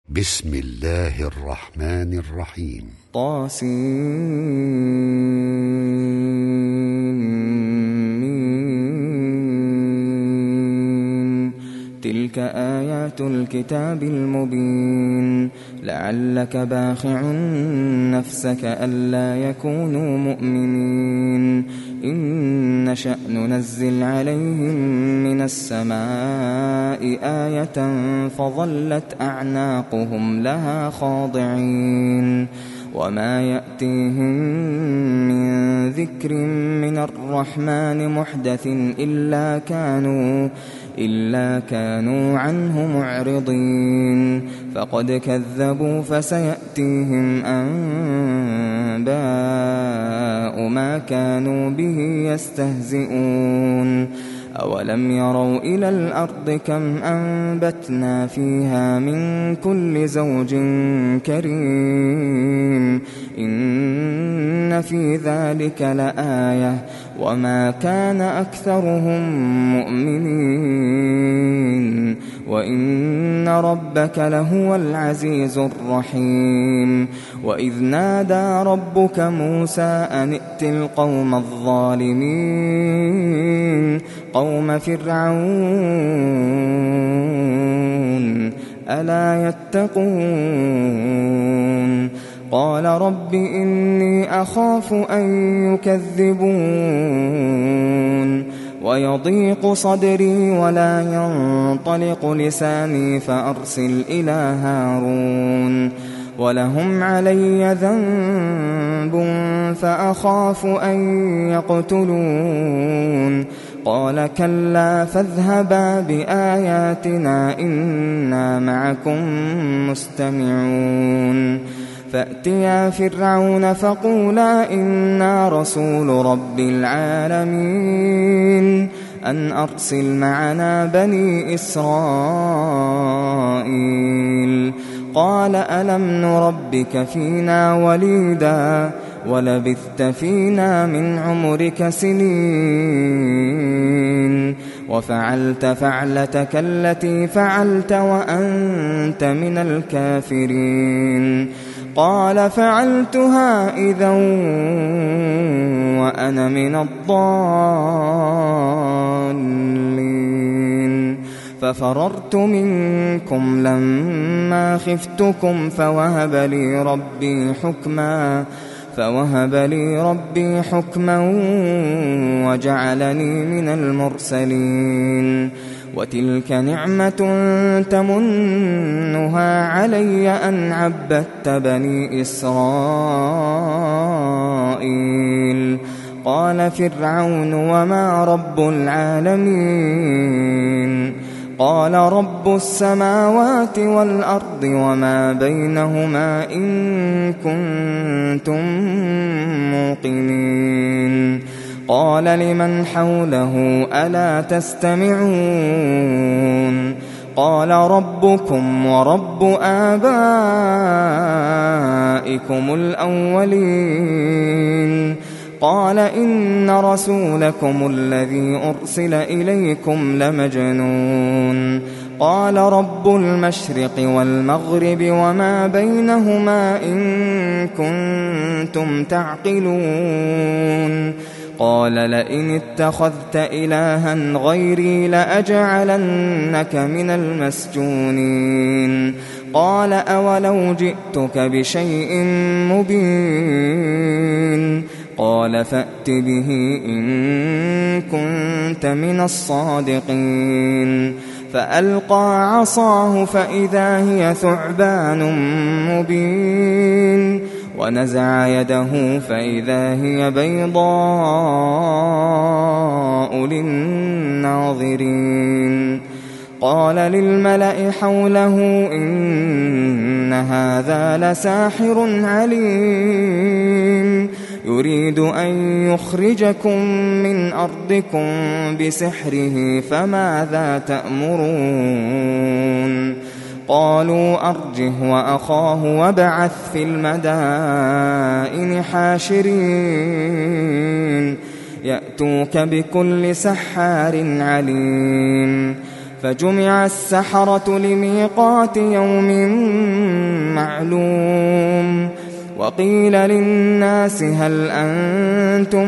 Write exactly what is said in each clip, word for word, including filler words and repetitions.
بسم الله الرحمن الرحيم. طاسين. تلك آيات الكتاب المبين. لعلك باخع نفسك ألا يكونوا مؤمنين. إن نشأ ننزل عليهم من السماء آية فظلت أعناقهم لها خاضعين. وما يأتيهم من ذكر من الرحمن محدث إلا كانوا إلا كانوا عنه معرضين. فقد كذبوا فسيأتيهم أنباء ما كانوا به يستهزئون. أولم يروا إلى الأرض كم أنبتنا فيها من كل زوج كريم. إن في ذلك لآية وما كان أكثرهم مؤمنين وإن ربك لهو العزيز الرحيم. وإذ نادى ربك موسى أن ائت القوم الظالمين قوم فرعون ألا يتقون. قال رب إني أخاف أن يكذبون ويضيق صدري ولا ينطلق لساني فأرسل إلى هارون ولهم علي ذنب فأخاف أن يقتلون. قال كلا فاذهبا بآياتنا إنا معكم مستمعون. فأتيا فرعون فقولا إنا رسول رب العالمين أن أرسل معنا بني إسرائيل. قال ألم نربك فينا وليدا ولبثت فينا من عمرك سنين وفعلت فعلتك التي فعلت وأنت من الكافرين. قال فعلتها إذا وأنا من الضالين. ففررت منكم لما خفتكم فوهب لي ربي حكما فوهب لي ربي حكما وجعلني من المرسلين. وتلك نعمة تمنها علي أن عبدت بني إسرائيل. قال فرعون وما رب العالمين. قال رب السماوات والأرض وما بينهما إن كنتم موقنين. قال لمن حوله ألا تستمعون. قال ربكم ورب آبائكم الأولين. قال إن رسولكم الذي أرسل إليكم لمجنون. قال رب المشرق والمغرب وما بينهما إن كنتم تعقلون. قال لئن اتخذت إلها غيري لأجعلنك من المسجونين. قال أولو جئتك بشيء مبين. قال فأت به إن كنت من الصادقين. فألقى عصاه فإذا هي ثعبان مبين ونزع يده فإذا هي بيضاء للناظرين. قال للملأ حوله إن هذا لساحر عليم يريد أن يخرجكم من أرضكم بسحره فماذا تأمرون. قالوا أرجه وأخاه وابعث في المدائن حاشرين يأتوك بكل سحار عليم. فجمع السحرة لميقات يوم وقيل للناس هل أنتم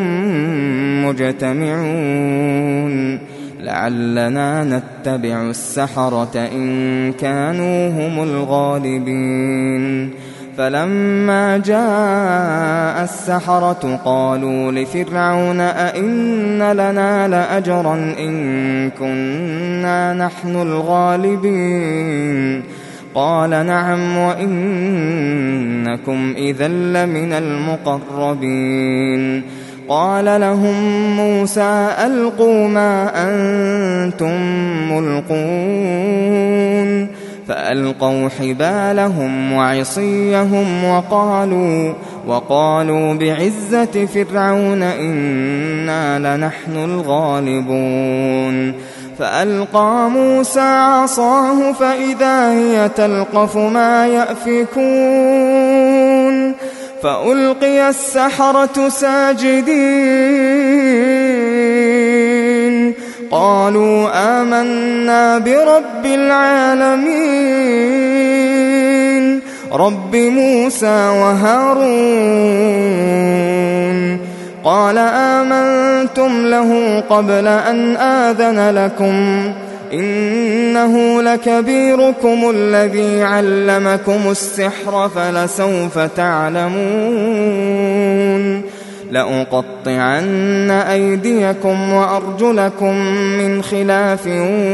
مجتمعون لعلنا نتبع السحرة إن كانوا هم الغالبين فلما جاء السحرة قالوا لفرعون أئن لنا لأجرا إن كنا نحن الغالبين قال نعم وإنكم إذا لمن المقربين قال لهم موسى ألقوا ما أنتم ملقون فألقوا حبالهم وعصيهم وقالوا, وقالوا بعزة فرعون إنا لنحن الغالبون فألقى موسى عصاه فإذا هي تلقف ما يأفكون فألقي السحرة ساجدين قالوا آمنا برب العالمين رب موسى وهارون قال آمنتم له قبل أن آذن لكم إنه لكبيركم الذي علمكم السحر فلسوف تعلمون لأقطعن أيديكم وأرجلكم من خلاف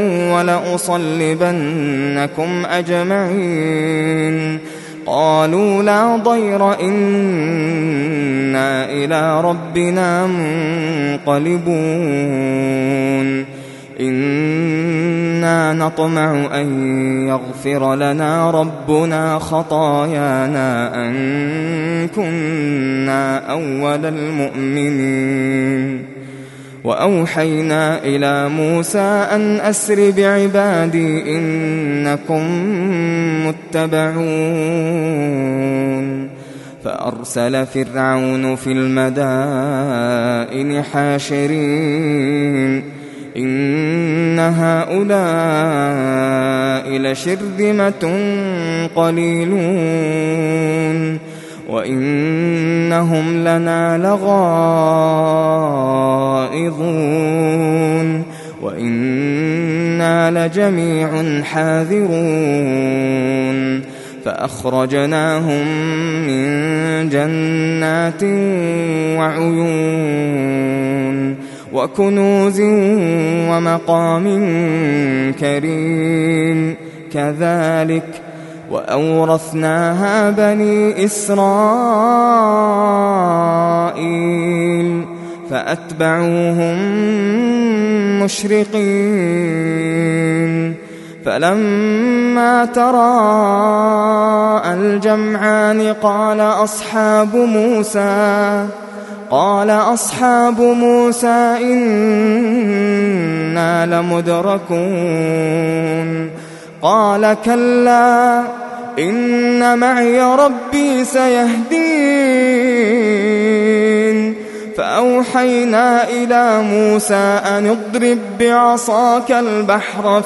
ولأصلبنكم أجمعين قالوا لا ضير إنا إلى ربنا منقلبون إنا نطمع أن يغفر لنا ربنا خطايانا أن كنا أول المؤمنين وأوحينا إلى موسى أن أسر بعبادي إنكم متبعون فأرسل فرعون في المدائن حاشرين إن هؤلاء لشرذمة قليلون وإنهم لنا لغائظون وإنا لجميع حاذرون فأخرجناهم من جنات وعيون وكنوز ومقام كريم كذلك وأورثناها بني إسرائيل فأتبعوهم مشرقين فلما تراءى الجمعان قال أصحاب موسى قال أصحاب موسى إنا لمدركون قال كلا إن معي ربي سيهدين فأوحينا إلى موسى أن اضرب بعصاك البحر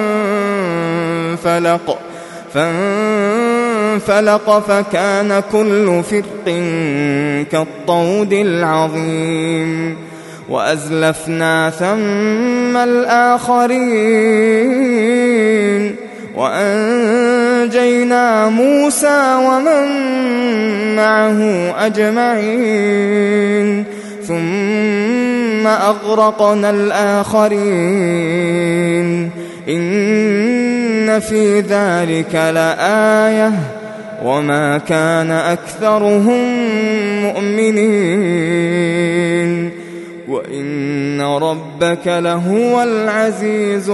فانفلق فانفلق فكان كل فرق كالطود العظيم وأزلفنا ثم الآخرين وأنجينا موسى ومن معه أجمعين ثم أغرقنا الآخرين إن في ذلك لآية وما كان أكثرهم مؤمنين وإن ربك لهو العزيز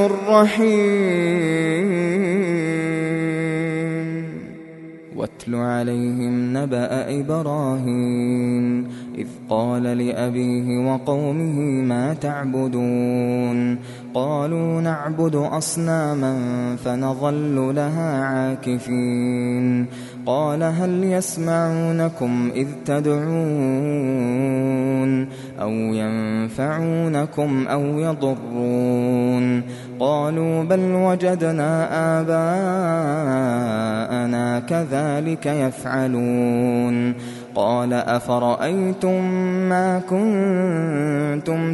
الرحيم واتل عليهم نبأ إبراهيم إذ قال لأبيه وقومه ما تعبدون قالوا نعبد أصناما فنظل لها عاكفين قال هل يسمعونكم إذ تدعون أو ينفعونكم أو يضرون قالوا بل وجدنا آباءنا كذلك يفعلون قال أفرأيتم ما كنتم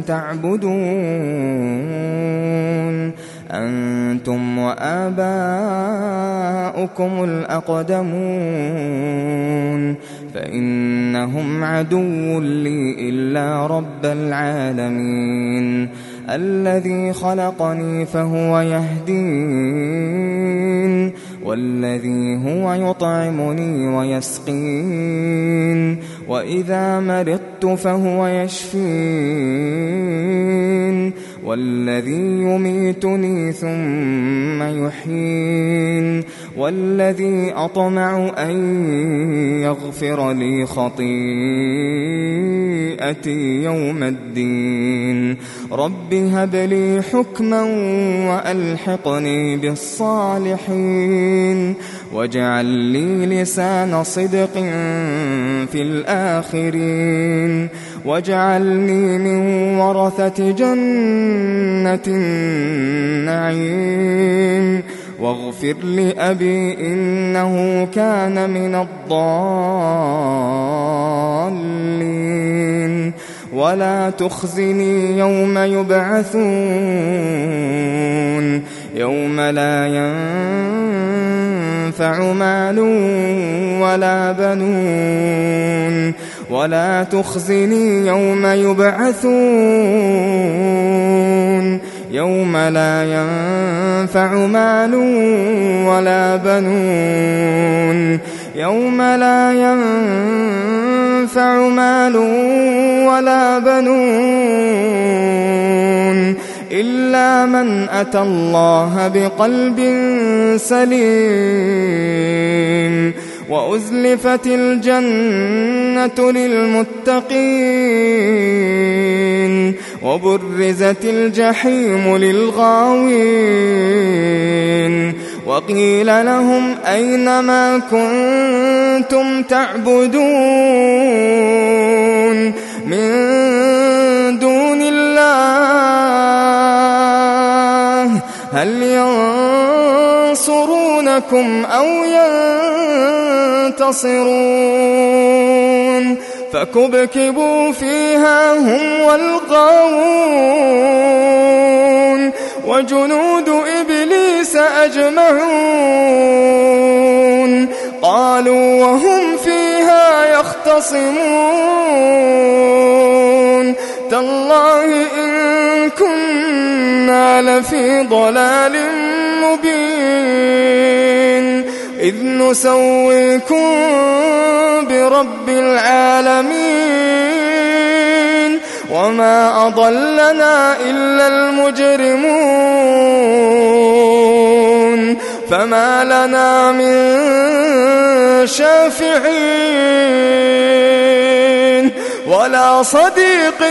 تعبدون أنتم وآباؤكم الأقدمون فإنهم عدو لي إلا رب العالمين الذي خلقني فهو يهدين والذي هو يطعمني ويسقين وإذا مرضت فهو يشفين والذي يميتني ثم يحيين والذي أطمع أن يغفر لي خطيئتي يوم الدين رب هب لي حكما وألحقني بالصالحين واجعل لي لسان صدق في الآخرين واجعلني من ورثة جنة النعيم واغفر لأبي إنه كان من الضالين ولا تخزني يوم يبعثون يوم لا ينفع مال ولا بنون ولا تخزني يوم يبعثون يوم لا ينفع مال ولا بنون يوم لا ينفع مال ولا بنون إلا من أتى الله بقلب سليم وأزلفت الجنة للمتقين وبرزت الجحيم للغاوين وقيل لهم أين ما كنتم تعبدون من دون الله هل ينصرونكم أو ينتصرون فكبكبوا فيها هم والغاوون وجنود إبليس أجمعون قالوا وهم فيها يختصمون تالله إن كنا لفي ضلال مبين إذ نسويكم برب العالمين وما أضلنا إلا المجرمون فما لنا من شافعين ولا صديق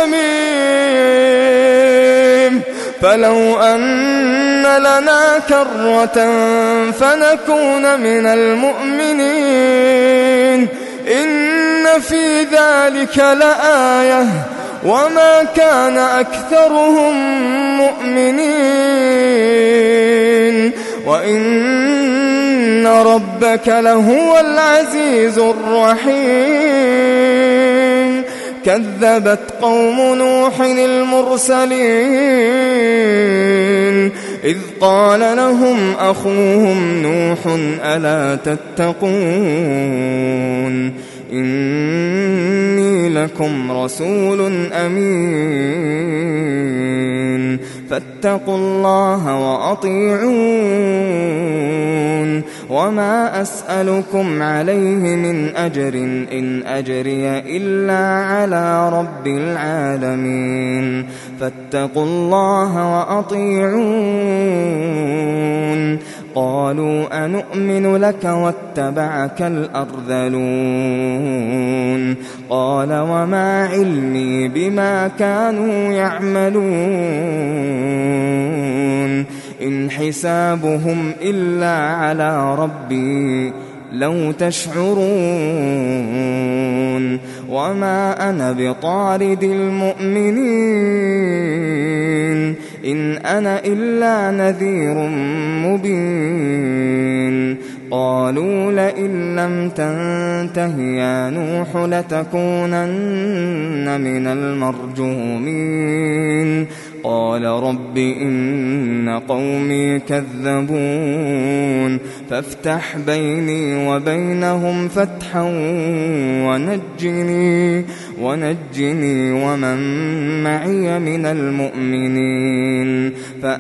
حميم فلو أن لنا كرة فنكون من المؤمنين إن في ذلك لآية وما كان أكثرهم مؤمنين وإن ربك لهو العزيز الرحيم كذبت قوم نوح المرسلين إذ قال لهم أخوهم نوح ألا تتقون إني لكم رسول أمين فاتقوا الله وأطيعون وما أسألكم عليه من أجر إن أجري إلا على رب العالمين فاتقوا الله وأطيعون قالوا أنؤمن لك واتبعك الأرذلون قال وما علمي بما كانوا يعملون إن حسابهم إلا على ربي لو تشعرون وما أنا بطارد المؤمنين إن أنا إلا نذير مبين قالوا لئن لم تنته يا نوح لتكونن من المرجومين قال رب إن قومي كذبون فافتح بيني وبينهم فتحا ونجني ونجني ومن معي من المؤمنين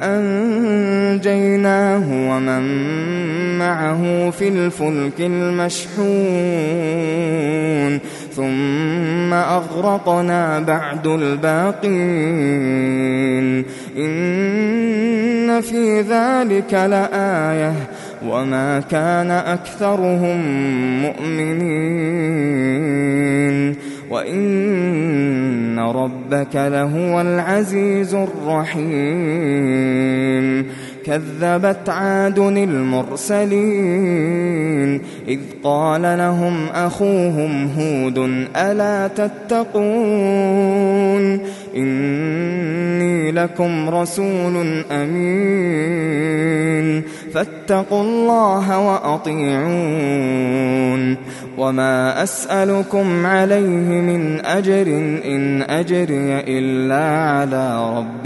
فأنجيناه ومن معه في الفلك المشحون ثم أغرقنا بعد الباقين إن في ذلك لآية وما كان أكثرهم مؤمنين وإن ربك لهو العزيز الرحيم كذبت عاد المرسلين إذ قال لهم أخوهم هود ألا تتقون إني لكم رسول أمين فاتقوا الله وأطيعون وما أسألكم عليه من أجر إن أجري إلا على رب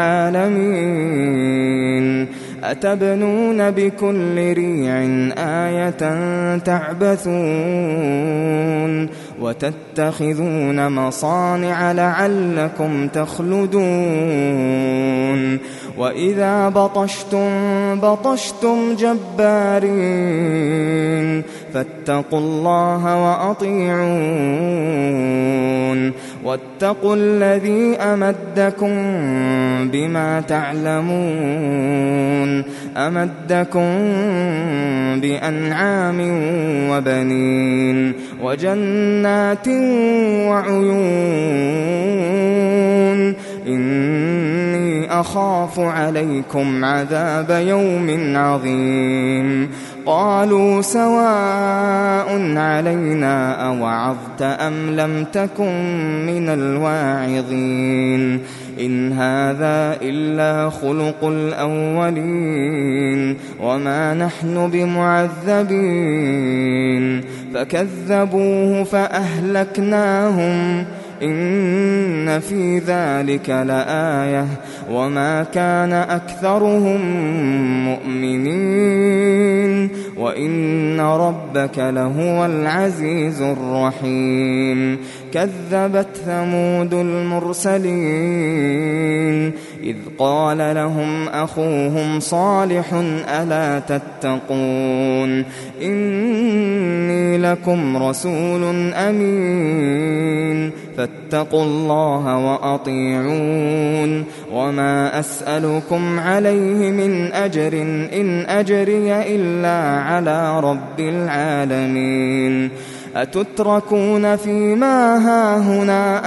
العالمين أتبنون بكل ريع آية تعبثون وتتخذون مصانع لعلكم تخلدون وإذا بطشتم بطشتم جبارين فاتقوا الله وأطيعون واتقوا الذي أمدكم بما تعلمون أمدكم بأنعام وبنين وجنات وعيون إني أخاف عليكم عذاب يوم عظيم قالوا سواء علينا أوعظت أم لم تكن من الواعظين إن هذا إلا خلق الأولين وما نحن بمعذبين فكذبوه فأهلكناهم إن في ذلك لآية وما كان أكثرهم مؤمنين وإن ربك لهو العزيز الرحيم كذبت ثمود المرسلين إذ قال لهم أخوهم صالح ألا تتقون إني لكم رسول أمين فاتقوا الله وأطيعون وما أسألكم عليه من أجر إن أجري إلا على رب العالمين أتتركون فيما هاهنا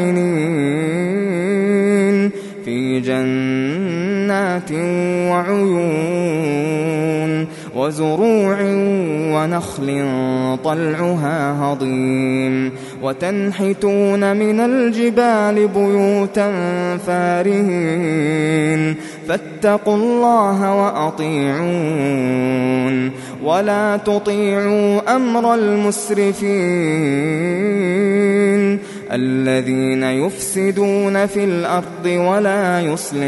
آمنين في جنات وعيون وزروع ونخل طلعها هضيم وتنحتون من الجبال بيوتا فارهين فاتقوا الله وأطيعون ولا تطيعوا أمر المسرفين الذين يفسدون في الأرض ولا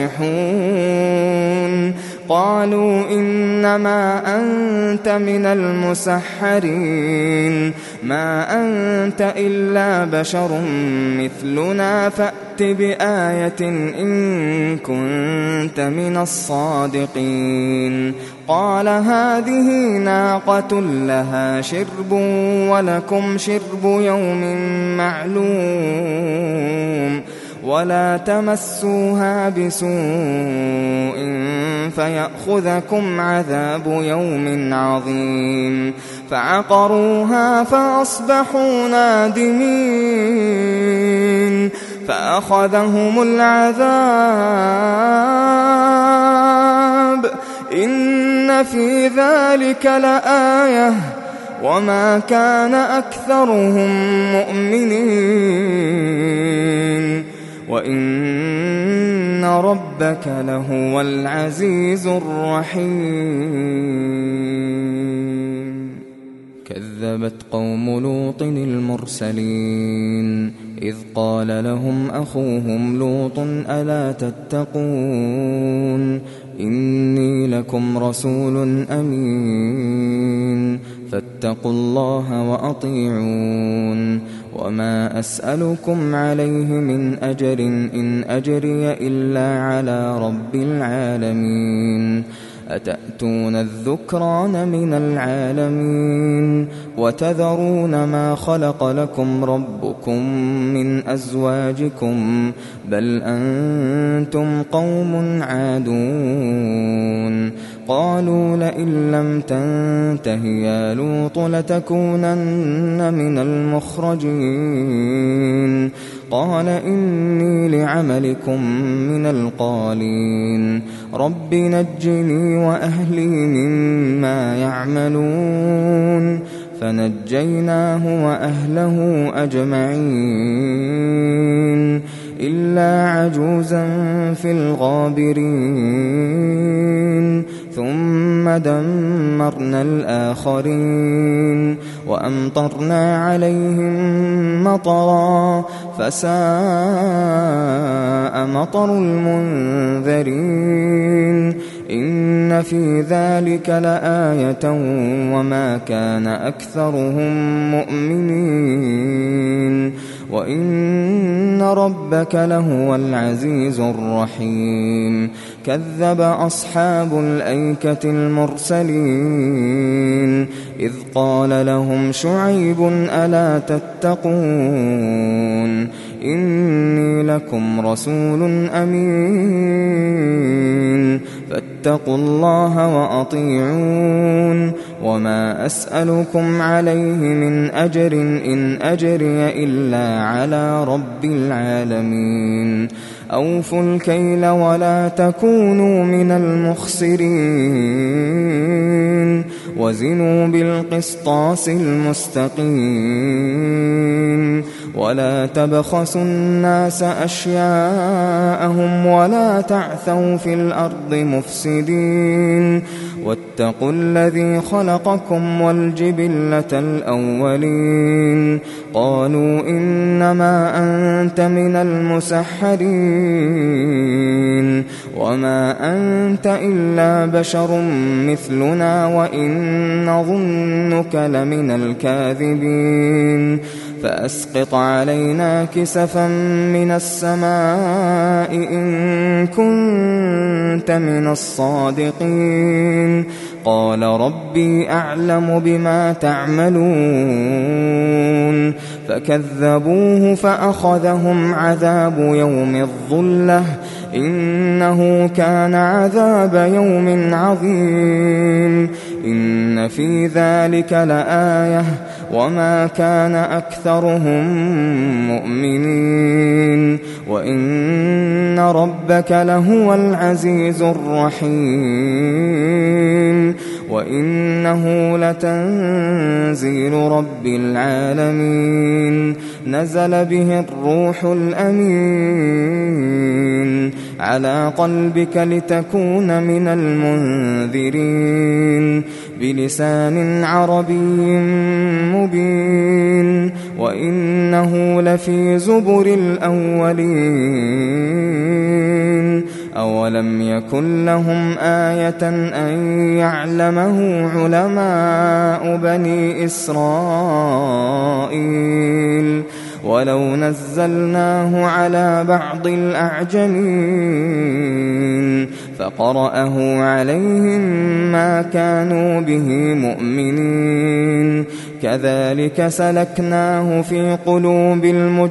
يصلحون قالوا إنما أنت من المسحرين ما أنت إلا بشر مثلنا فأت بآية إن كنت من الصادقين قال هذه ناقة لها شرب ولكم شرب يوم معلوم ولا تمسوها بسوء فيأخذكم عذاب يوم عظيم فعقروها فأصبحوا نادمين فأخذهم العذاب إن في ذلك لآية وما كان أكثرهم مؤمنين وإن وإن ربك لهو العزيز الرحيم كذبت قوم لوط المرسلين إذ قال لهم أخوهم لوط ألا تتقون إني لكم رسول أمين فاتقوا الله وأطيعون وما أسألكم عليه من أجر إن أجري إلا على رب العالمين أتأتون الذكران من العالمين وتذرون ما خلق لكم ربكم من أزواجكم بل أنتم قوم عادون قالوا لئن لم تنته يا لوط لتكونن من المخرجين قال إني لعملكم من القالين رب نجني وأهلي مما يعملون فنجيناه وأهله أجمعين إلا عجوزا في الغابرين ثم دمرنا الآخرين وأمطرنا عليهم مطرا فساء مطر المنذرين إن في ذلك لآية وما كان أكثرهم مؤمنين وإن ربك لهو العزيز الرحيم كذب أصحاب الأيكة المرسلين إذ قال لهم شعيب ألا تتقون إني لكم رسول أمين فاتقوا الله وأطيعون وما أسألكم عليه من أجر إن أجري إلا على رب العالمين أوفوا الكيل ولا تكونوا من المخسرين وزنوا بالقسطاس المستقيم ولا تبخسوا الناس أشياءهم ولا تعثوا في الأرض مفسدين واتقوا الذي خلقكم والجبلة الأولين قالوا إنما أنت من المسحرين وما أنت إلا بشر مثلنا وإن نظنك لمن الكاذبين فأسقط علينا كسفا من السماء إن كنت من الصادقين قال ربي أعلم بما تعملون فكذبوه فأخذهم عذاب يوم الظلة إنه كان عذاب يوم عظيم إن في ذلك لآية وما كان أكثرهم مؤمنين وإن ربك لهو العزيز الرحيم وإنه لتنزيل رب العالمين نزل به الروح الأمين على قلبك لتكون من المنذرين بلسان عربي مبين وإنه لفي زبر الأولين أولم يكن لهم آية أن يعلمه علماء بني إسرائيل ولو نزلناه على بعض الأعجمين فقرأه عليهم ما كانوا به مؤمنين كذلك سلكناه في قلوب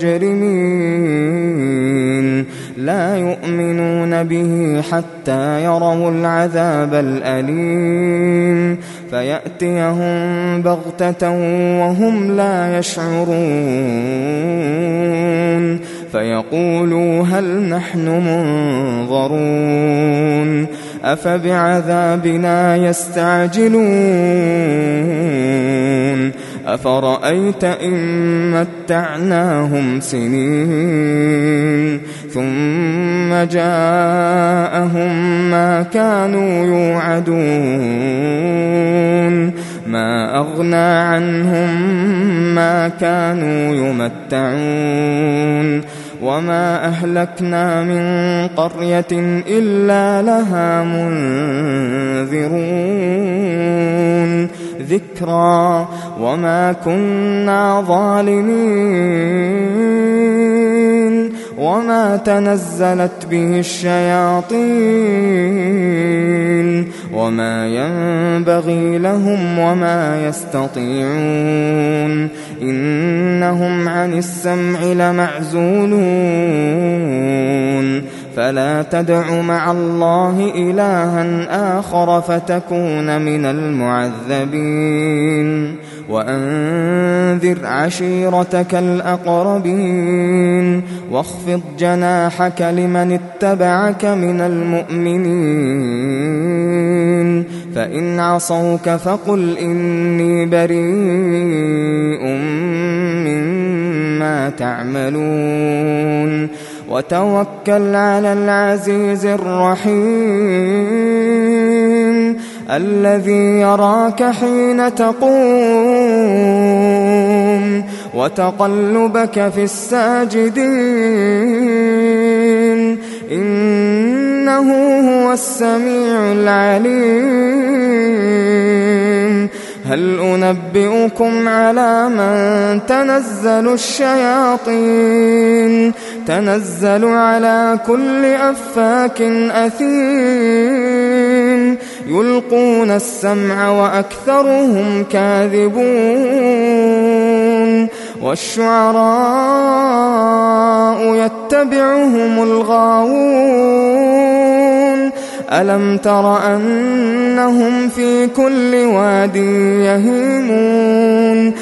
المجرمين لا يؤمنون به حتى يروا العذاب الأليم فيأتيهم بغتة وهم لا يشعرون فيقولوا هل نحن منظرون أفبعذابنا يستعجلون أفرأيت إن متعناهم سنين ثم جاءهم ما كانوا يوعدون ما أغنى عنهم ما كانوا يمتعون وما أهلكنا من قرية إلا لها منذرون ذكرى وما كنا ظالمين وما تنزلت به الشياطين وما ينبغي لهم وما يستطيعون إنهم عن السمع لمعزولون فلا تدع مع الله إلها آخر فتكون من المعذبين وأنذر عشيرتك الأقربين واخفض جناحك لمن اتبعك من المؤمنين فإن عصوك فقل إني بريء مما تعملون وتوكل على العزيز الرحيم الذي يراك حين تقوم وتقلبك في الساجدين إنه هو السميع العليم هل أنبئكم على من تنزل الشياطين تنزل على كل أفاك أثيم يلقون السمع وأكثرهم كاذبون والشعراء يتبعهم الغاوون ألم تر أنهم في كل واد يهيمون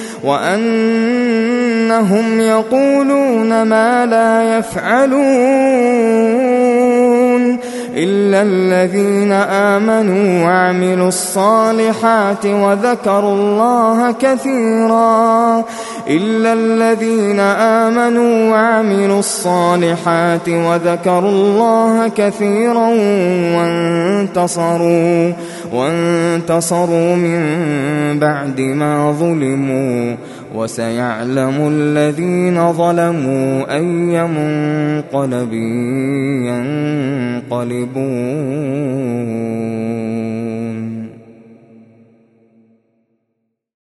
وأنهم يقولون ما لا يفعلون إلا الذين آمنوا وعملوا الصالحات وذكروا الله كثيرا إلا الذين آمنوا وعملوا الصالحات وذكروا الله كثيرا وانتصروا وانتصروا من بعد ما ظلموا وسيعلم الذين ظلموا أي منقلب ينقلبون